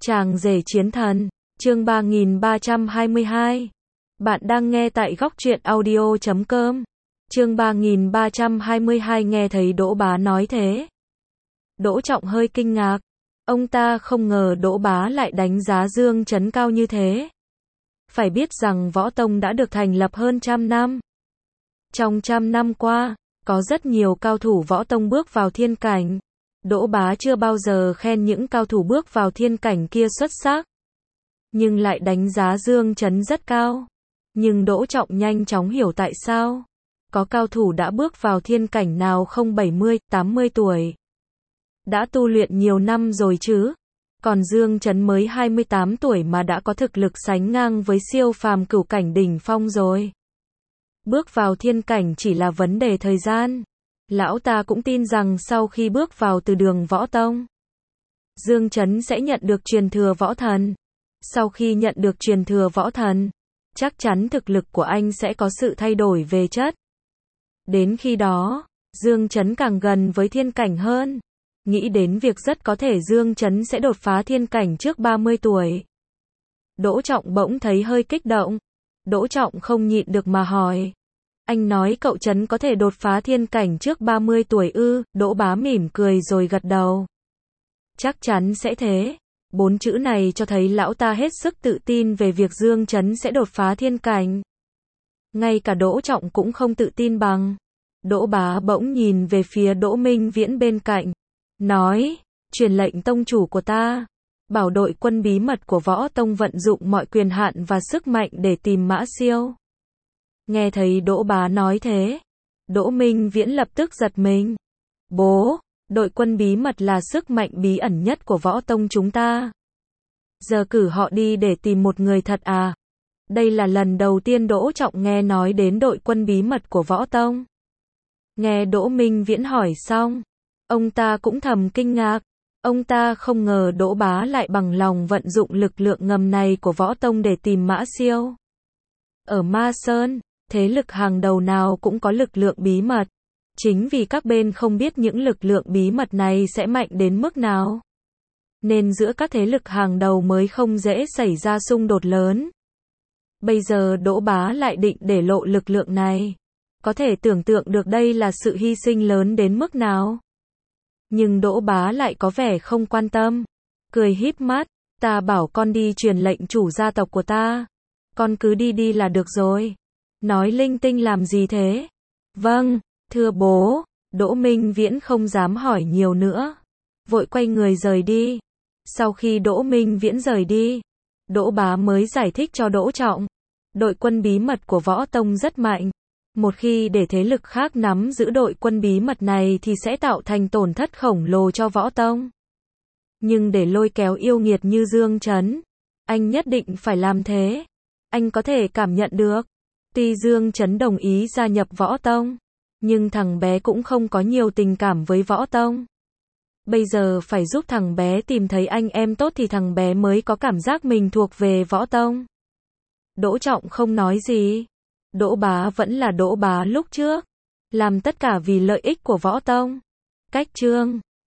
Chàng rể chiến thần, chương 3322. Bạn đang nghe tại góc truyện audio.com. Chương 3322 nghe thấy Đỗ Bá nói thế. Đỗ Trọng hơi kinh ngạc. Ông ta không ngờ Đỗ Bá lại đánh giá Dương Chấn cao như thế. Phải biết rằng Võ Tông đã được thành lập hơn 100 năm. Trong 100 năm qua, có rất nhiều cao thủ Võ Tông bước vào thiên cảnh. Đỗ Bá chưa bao giờ khen những cao thủ bước vào thiên cảnh kia xuất sắc, nhưng lại đánh giá Dương Chấn rất cao. Nhưng Đỗ Trọng nhanh chóng hiểu tại sao. Có cao thủ đã bước vào thiên cảnh nào không 70, 80 tuổi. Đã tu luyện nhiều năm rồi chứ. Còn Dương Chấn mới 28 tuổi mà đã có thực lực sánh ngang với siêu phàm cửu cảnh đỉnh phong rồi. Bước vào thiên cảnh chỉ là vấn đề thời gian. Lão ta cũng tin rằng sau khi bước vào từ đường Võ Tông, Dương Chấn sẽ nhận được truyền thừa võ thần. Sau khi nhận được truyền thừa võ thần, chắc chắn thực lực của anh sẽ có sự thay đổi về chất. Đến khi đó, Dương Chấn càng gần với thiên cảnh hơn. Nghĩ đến việc rất có thể Dương Chấn sẽ đột phá thiên cảnh trước 30 tuổi. Đỗ Trọng bỗng thấy hơi kích động. Đỗ Trọng không nhịn được mà hỏi. Anh nói cậu Chấn có thể đột phá thiên cảnh trước 30 tuổi ư? Đỗ Bá mỉm cười rồi gật đầu. Chắc chắn sẽ thế. 4 chữ này cho thấy lão ta hết sức tự tin về việc Dương Chấn sẽ đột phá thiên cảnh. Ngay cả Đỗ Trọng cũng không tự tin bằng. Đỗ Bá bỗng nhìn về phía Đỗ Minh Viễn bên cạnh. Nói, truyền lệnh tông chủ của ta. Bảo đội quân bí mật của Võ Tông vận dụng mọi quyền hạn và sức mạnh để tìm Mã Siêu. Nghe thấy Đỗ Bá nói thế, Đỗ Minh Viễn lập tức giật mình. Bố, đội quân bí mật là sức mạnh bí ẩn nhất của Võ Tông chúng ta. Giờ cử họ đi để tìm một người thật à? Đây là lần đầu tiên Đỗ Trọng nghe nói đến đội quân bí mật của Võ Tông. Nghe Đỗ Minh Viễn hỏi xong, ông ta cũng thầm kinh ngạc. Ông ta không ngờ Đỗ Bá lại bằng lòng vận dụng lực lượng ngầm này của Võ Tông để tìm Mã Siêu. Ở Ma Sơn, thế lực hàng đầu nào cũng có lực lượng bí mật. Chính vì các bên không biết những lực lượng bí mật này sẽ mạnh đến mức nào, nên giữa các thế lực hàng đầu mới không dễ xảy ra xung đột lớn. Bây giờ Đỗ Bá lại định để lộ lực lượng này. Có thể tưởng tượng được đây là sự hy sinh lớn đến mức nào. Nhưng Đỗ Bá lại có vẻ không quan tâm. Cười híp mắt, ta bảo con đi truyền lệnh chủ gia tộc của ta. Con cứ đi là được rồi. Nói linh tinh làm gì thế? Vâng, thưa bố. Đỗ Minh Viễn không dám hỏi nhiều nữa. Vội quay người rời đi. Sau khi Đỗ Minh Viễn rời đi, Đỗ Bá mới giải thích cho Đỗ Trọng. Đội quân bí mật của Võ Tông rất mạnh. Một khi để thế lực khác nắm giữ đội quân bí mật này thì sẽ tạo thành tổn thất khổng lồ cho Võ Tông. Nhưng để lôi kéo yêu nghiệt như Dương Chấn, anh nhất định phải làm thế. Anh có thể cảm nhận được. Tuy Dương Chấn đồng ý gia nhập Võ Tông, nhưng thằng bé cũng không có nhiều tình cảm với Võ Tông. Bây giờ phải giúp thằng bé tìm thấy anh em tốt thì thằng bé mới có cảm giác mình thuộc về Võ Tông. Đỗ Trọng không nói gì. Đỗ Bá vẫn là Đỗ Bá lúc trước. Làm tất cả vì lợi ích của Võ Tông. Cách chương